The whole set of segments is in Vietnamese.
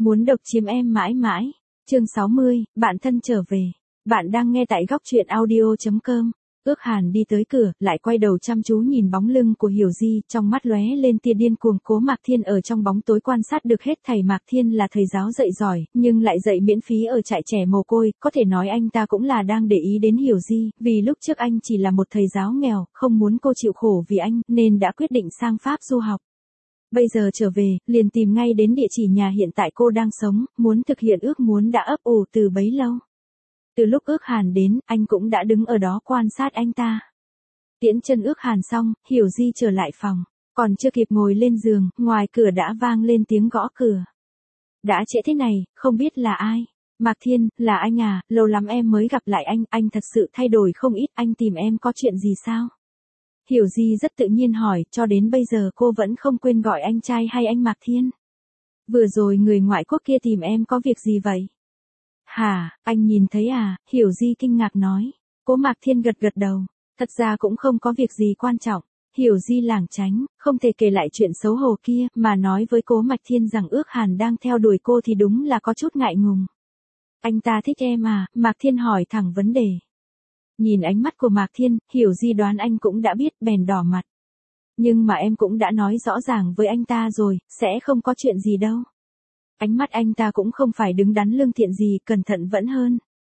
Muốn độc chiếm em mãi mãi. Chương 60, bạn thân trở về. Bạn đang nghe tại góc truyện audio.com. Ước Hàn đi tới cửa, lại quay đầu chăm chú nhìn bóng lưng của Hiểu Di, trong mắt lóe lên tia điên cuồng. Cố Mạc Thiên ở trong bóng tối quan sát được hết thảy. Mạc Thiên là thầy giáo dạy giỏi, nhưng lại dạy miễn phí ở trại trẻ mồ côi, có thể nói anh ta cũng là đang để ý đến Hiểu Di, vì lúc trước anh chỉ là một thầy giáo nghèo, không muốn cô chịu khổ vì anh, nên đã quyết định sang Pháp du học. Bây giờ trở về, liền tìm ngay đến địa chỉ nhà hiện tại cô đang sống, muốn thực hiện ước muốn đã ấp ủ từ bấy lâu. Từ lúc Ước Hàn đến, anh cũng đã đứng ở đó quan sát anh ta. Tiễn chân Ước Hàn xong, Hiểu Di trở lại phòng. Còn chưa kịp ngồi lên giường, ngoài cửa đã vang lên tiếng gõ cửa. Đã trễ thế này, không biết là ai? Mạc Thiên, là anh à, lâu lắm em mới gặp lại anh thật sự thay đổi không ít, anh tìm em có chuyện gì sao? Hiểu Di rất tự nhiên hỏi, cho đến bây giờ cô vẫn không quên gọi anh trai hay anh Mạc Thiên. Vừa rồi người ngoại quốc kia tìm em có việc gì vậy? Hả, anh nhìn thấy à? Hiểu Di kinh ngạc nói. Cố Mạc Thiên gật gật đầu. Thật ra cũng không có việc gì quan trọng. Hiểu Di lảng tránh, không thể kể lại chuyện xấu hổ kia, mà nói với Cố Mạc Thiên rằng Ước Hàn đang theo đuổi cô thì đúng là có chút ngại ngùng. Anh ta thích em à? Mạc Thiên hỏi thẳng vấn đề. Nhìn ánh mắt của Mạc Thiên, Hiểu Di đoán anh cũng đã biết, bèn đỏ mặt. Nhưng mà em cũng đã nói rõ ràng với anh ta rồi, sẽ không có chuyện gì đâu. Ánh mắt anh ta cũng không phải đứng đắn lương thiện gì, cẩn thận vẫn hơn.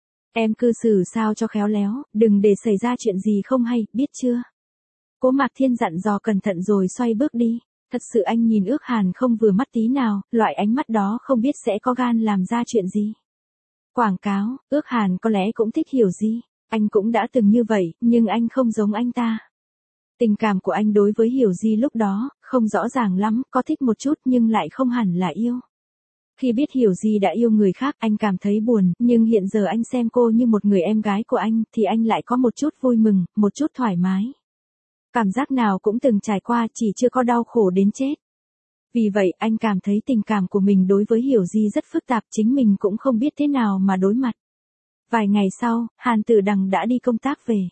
Em cư xử sao cho khéo léo, đừng để xảy ra chuyện gì không hay, biết chưa? Cố Mạc Thiên dặn dò cẩn thận rồi xoay bước đi. Thật sự anh nhìn Ước Hàn không vừa mắt tí nào, loại ánh mắt đó không biết sẽ có gan làm ra chuyện gì. Quảng cáo, Ước Hàn có lẽ cũng thích Hiểu Di. Anh cũng đã từng như vậy, nhưng anh không giống anh ta. Tình cảm của anh đối với Hiểu Di lúc đó, không rõ ràng lắm, có thích một chút nhưng lại không hẳn là yêu. Khi biết Hiểu Di đã yêu người khác, anh cảm thấy buồn, nhưng hiện giờ anh xem cô như một người em gái của anh, thì anh lại có một chút vui mừng, một chút thoải mái. Cảm giác nào cũng từng trải qua, chỉ chưa có đau khổ đến chết. Vì vậy, anh cảm thấy tình cảm của mình đối với Hiểu Di rất phức tạp, chính mình cũng không biết thế nào mà đối mặt. Vài ngày sau, Hàn Tử Đằng đã đi công tác về.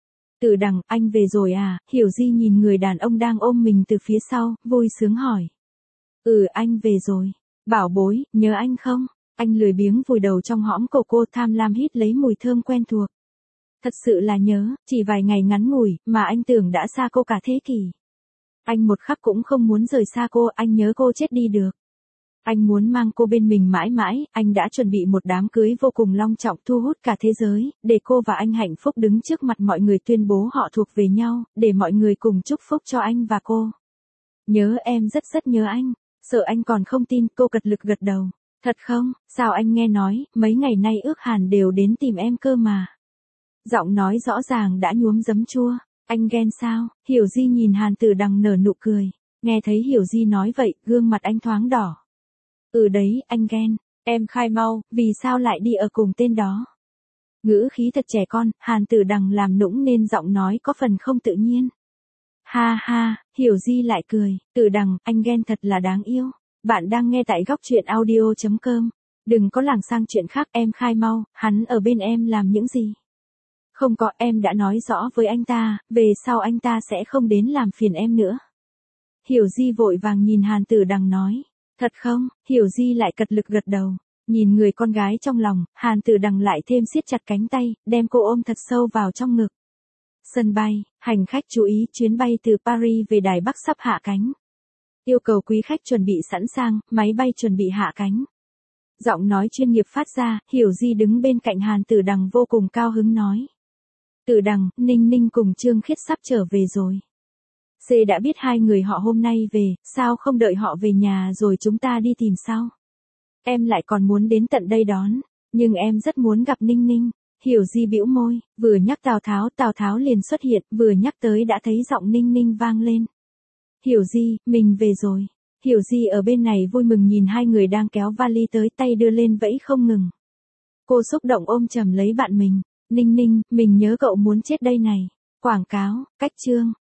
Tử Đằng, anh về rồi à? Hiểu Di nhìn người đàn ông đang ôm mình từ phía sau, vui sướng hỏi. Anh về rồi. Bảo bối, nhớ anh không? Anh lười biếng vùi đầu trong hõm cổ cô, tham lam hít lấy mùi thơm quen thuộc. Thật sự là nhớ, chỉ vài ngày ngắn ngủi, mà anh tưởng đã xa cô cả thế kỷ. Anh một khắc cũng không muốn rời xa cô, anh nhớ cô chết đi được. Anh muốn mang cô bên mình mãi mãi, anh đã chuẩn bị một đám cưới vô cùng long trọng thu hút cả thế giới, để cô và anh hạnh phúc đứng trước mặt mọi người tuyên bố họ thuộc về nhau, để mọi người cùng chúc phúc cho anh và cô. Nhớ em rất rất nhớ anh. Sợ anh còn không tin, cô cật lực gật đầu. Thật không, sao anh nghe nói, mấy ngày nay Ước Hàn đều đến tìm em cơ mà. Giọng nói rõ ràng đã nhuốm giấm chua. Anh ghen sao? Hiểu Di nhìn Hàn Tử Đằng nở nụ cười. Nghe thấy Hiểu Di nói vậy, gương mặt anh thoáng đỏ. Đấy, anh ghen. Em khai mau, vì sao lại đi ở cùng tên đó? Ngữ khí thật trẻ con, Hàn Tử Đằng làm nũng nên giọng nói có phần không tự nhiên. Ha ha, Hiểu Di lại cười. Tử Đằng, anh ghen thật là đáng yêu. Bạn đang nghe tại góc truyện audio.com. Đừng có lảng sang chuyện khác, em khai mau, hắn ở bên em làm những gì? Không có, em đã nói rõ với anh ta, về sau anh ta sẽ không đến làm phiền em nữa. Hiểu Di vội vàng nhìn Hàn Tử Đằng nói. Thật không? Hiểu Di lại cật lực gật đầu. Nhìn người con gái trong lòng, Hàn Tử Đằng lại thêm siết chặt cánh tay, đem cô ôm thật sâu vào trong ngực. Sân bay, hành khách chú ý, chuyến bay từ Paris về Đài Bắc sắp hạ cánh. Yêu cầu quý khách chuẩn bị sẵn sàng, máy bay chuẩn bị hạ cánh. Giọng nói chuyên nghiệp phát ra, Hiểu Di đứng bên cạnh Hàn Tử Đằng vô cùng cao hứng nói. Tử Đằng, Ninh Ninh cùng Trương Khiết sắp trở về rồi. C đã biết hai người họ hôm nay về, sao không đợi họ về nhà rồi chúng ta đi tìm sao? Em lại còn muốn đến tận đây đón, nhưng em rất muốn gặp Ninh Ninh. Hiểu Di bĩu môi, vừa nhắc Tào Tháo liền xuất hiện, vừa nhắc tới đã thấy giọng Ninh Ninh vang lên. Hiểu Di, mình về rồi. Hiểu Di ở bên này vui mừng nhìn hai người đang kéo vali tới, tay đưa lên vẫy không ngừng. Cô xúc động ôm chầm lấy bạn mình. Ninh Ninh, mình nhớ cậu muốn chết đây này. Quảng cáo, cách chương.